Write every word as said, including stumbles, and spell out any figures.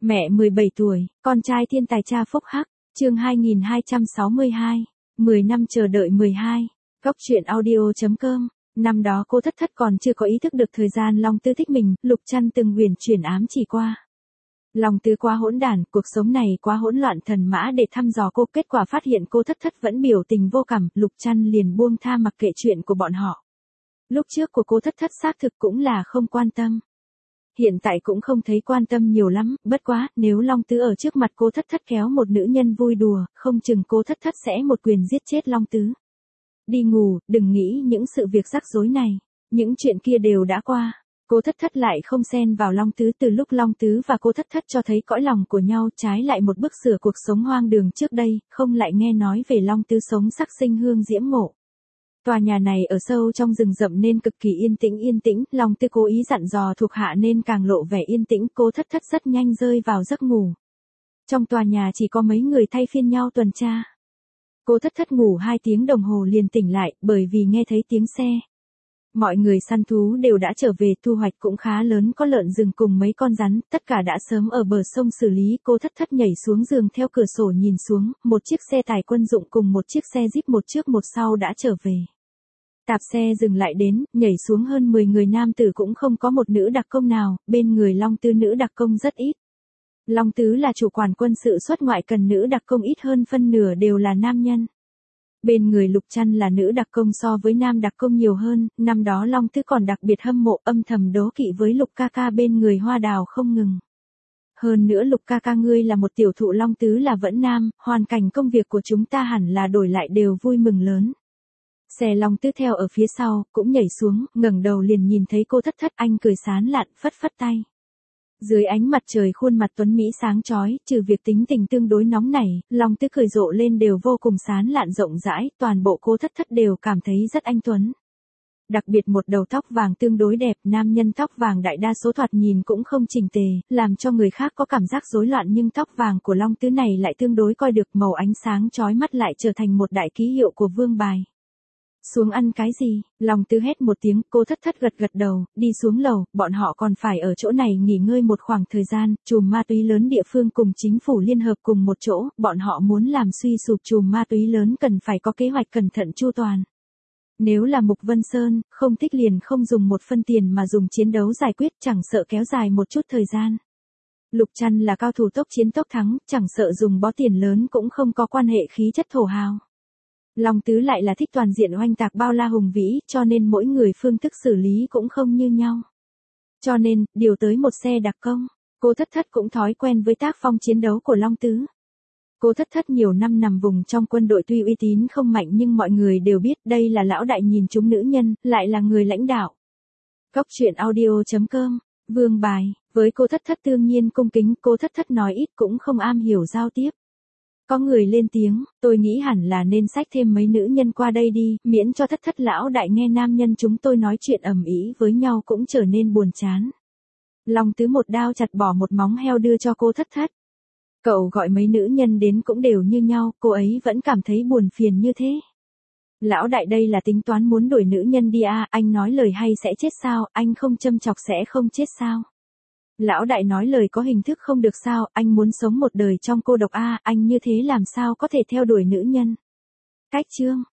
Mẹ mười bảy tuổi, con trai thiên tài cha phúc hắc, chương hai nghìn hai trăm sáu mươi hai, mười năm chờ đợi mười hai, góc truyện audio.com. Năm đó cô Thất Thất còn chưa có ý thức được thời gian Long Tứ thích mình, Lục Trăn từng huyền chuyển ám chỉ qua. Long Tứ quá hỗn đản, cuộc sống này quá hỗn loạn, thần mã để thăm dò cô, kết quả phát hiện cô Thất Thất vẫn biểu tình vô cảm, Lục Trăn liền buông tha mặc kệ chuyện của bọn họ. Lúc trước của cô Thất Thất xác thực cũng là không quan tâm. Hiện tại cũng không thấy quan tâm nhiều lắm, bất quá, nếu Long Tứ ở trước mặt cô Thất Thất kéo một nữ nhân vui đùa, không chừng cô Thất Thất sẽ một quyền giết chết Long Tứ. Đi ngủ, đừng nghĩ những sự việc rắc rối này, những chuyện kia đều đã qua. Cô Thất Thất lại không xen vào Long Tứ, từ lúc Long Tứ và cô Thất Thất cho thấy cõi lòng của nhau, trái lại một bước sửa cuộc sống hoang đường trước đây, không lại nghe nói về Long Tứ sống sắc sinh hương diễm ngộ. Tòa nhà này ở sâu trong rừng rậm nên cực kỳ yên tĩnh yên tĩnh, Long Tứ cố ý dặn dò thuộc hạ nên càng lộ vẻ yên tĩnh, cô Thất Thất rất nhanh rơi vào giấc ngủ. Trong tòa nhà chỉ có mấy người thay phiên nhau tuần tra. Cô Thất Thất ngủ hai tiếng đồng hồ liền tỉnh lại, bởi vì nghe thấy tiếng xe. Mọi người săn thú đều đã trở về, thu hoạch cũng khá lớn, có lợn rừng cùng mấy con rắn, tất cả đã sớm ở bờ sông xử lý. Cô Thất Thất nhảy xuống giường theo cửa sổ nhìn xuống, một chiếc xe tải quân dụng cùng một chiếc xe jeep một trước một sau đã trở về. Tạp xe dừng lại đến, nhảy xuống hơn mười người nam tử cũng không có một nữ đặc công nào, bên người Long Tứ nữ đặc công rất ít. Long Tứ là chủ quản quân sự xuất ngoại, cần nữ đặc công ít hơn phân nửa đều là nam nhân. Bên người Lục Trăn là nữ đặc công so với nam đặc công nhiều hơn, năm đó Long Tứ còn đặc biệt hâm mộ, âm thầm đố kỵ với Lục ca ca bên người hoa đào không ngừng. Hơn nữa Lục ca ca ngươi là một tiểu thụ, Long Tứ là vẫn nam, hoàn cảnh công việc của chúng ta hẳn là đổi lại đều vui mừng lớn. Xe Long Tứ theo ở phía sau, cũng nhảy xuống, ngẩng đầu liền nhìn thấy cô Thất Thất, anh cười sán lạn, phất phất tay. Dưới ánh mặt trời khuôn mặt tuấn mỹ sáng chói, trừ việc tính tình tương đối nóng nảy, Long Tứ cười rộ lên đều vô cùng sán lạn rộng rãi, toàn bộ cô Thất Thất đều cảm thấy rất anh tuấn. Đặc biệt một đầu tóc vàng tương đối đẹp, nam nhân tóc vàng đại đa số thoạt nhìn cũng không chỉnh tề, làm cho người khác có cảm giác rối loạn, nhưng tóc vàng của Long Tứ này lại tương đối coi được, màu ánh sáng chói mắt lại trở thành một đại ký hiệu của vương bài. Xuống ăn cái gì? Long Tứ hét một tiếng, cô Thất Thất gật gật đầu, đi xuống lầu, bọn họ còn phải ở chỗ này nghỉ ngơi một khoảng thời gian, chùm ma túy lớn địa phương cùng chính phủ liên hợp cùng một chỗ, bọn họ muốn làm suy sụp chùm ma túy lớn cần phải có kế hoạch cẩn thận chu toàn. Nếu là Mục Vân Sơn, không thích liền không dùng một phân tiền mà dùng chiến đấu giải quyết, chẳng sợ kéo dài một chút thời gian. Lục Trăn là cao thủ tốc chiến tốc thắng, chẳng sợ dùng bó tiền lớn cũng không có quan hệ khí chất thổ hào. Long Tứ lại là thích toàn diện oanh tạc bao la hùng vĩ, cho nên mỗi người phương thức xử lý cũng không như nhau. Cho nên, điều tới một xe đặc công, cô Thất Thất cũng thói quen với tác phong chiến đấu của Long Tứ. Cô Thất Thất nhiều năm nằm vùng trong quân đội, tuy uy tín không mạnh nhưng mọi người đều biết đây là lão đại nhìn chúng nữ nhân, lại là người lãnh đạo. Góc truyện audio.com, vương bài, với cô Thất Thất đương nhiên cung kính, cô Thất Thất nói ít cũng không am hiểu giao tiếp. Có người lên tiếng, tôi nghĩ hẳn là nên xách thêm mấy nữ nhân qua đây đi, miễn cho Thất Thất lão đại nghe nam nhân chúng tôi nói chuyện ầm ĩ với nhau cũng trở nên buồn chán. Long Tứ một đao chặt bỏ một móng heo đưa cho cô Thất Thất. Cậu gọi mấy nữ nhân đến cũng đều như nhau, cô ấy vẫn cảm thấy buồn phiền như thế. Lão đại đây là tính toán muốn đuổi nữ nhân đi à, anh nói lời hay sẽ chết sao, anh không châm chọc sẽ không chết sao. Lão đại nói lời có hình thức không được sao, anh muốn sống một đời trong cô độc a, à, anh như thế làm sao có thể theo đuổi nữ nhân. Cách chương,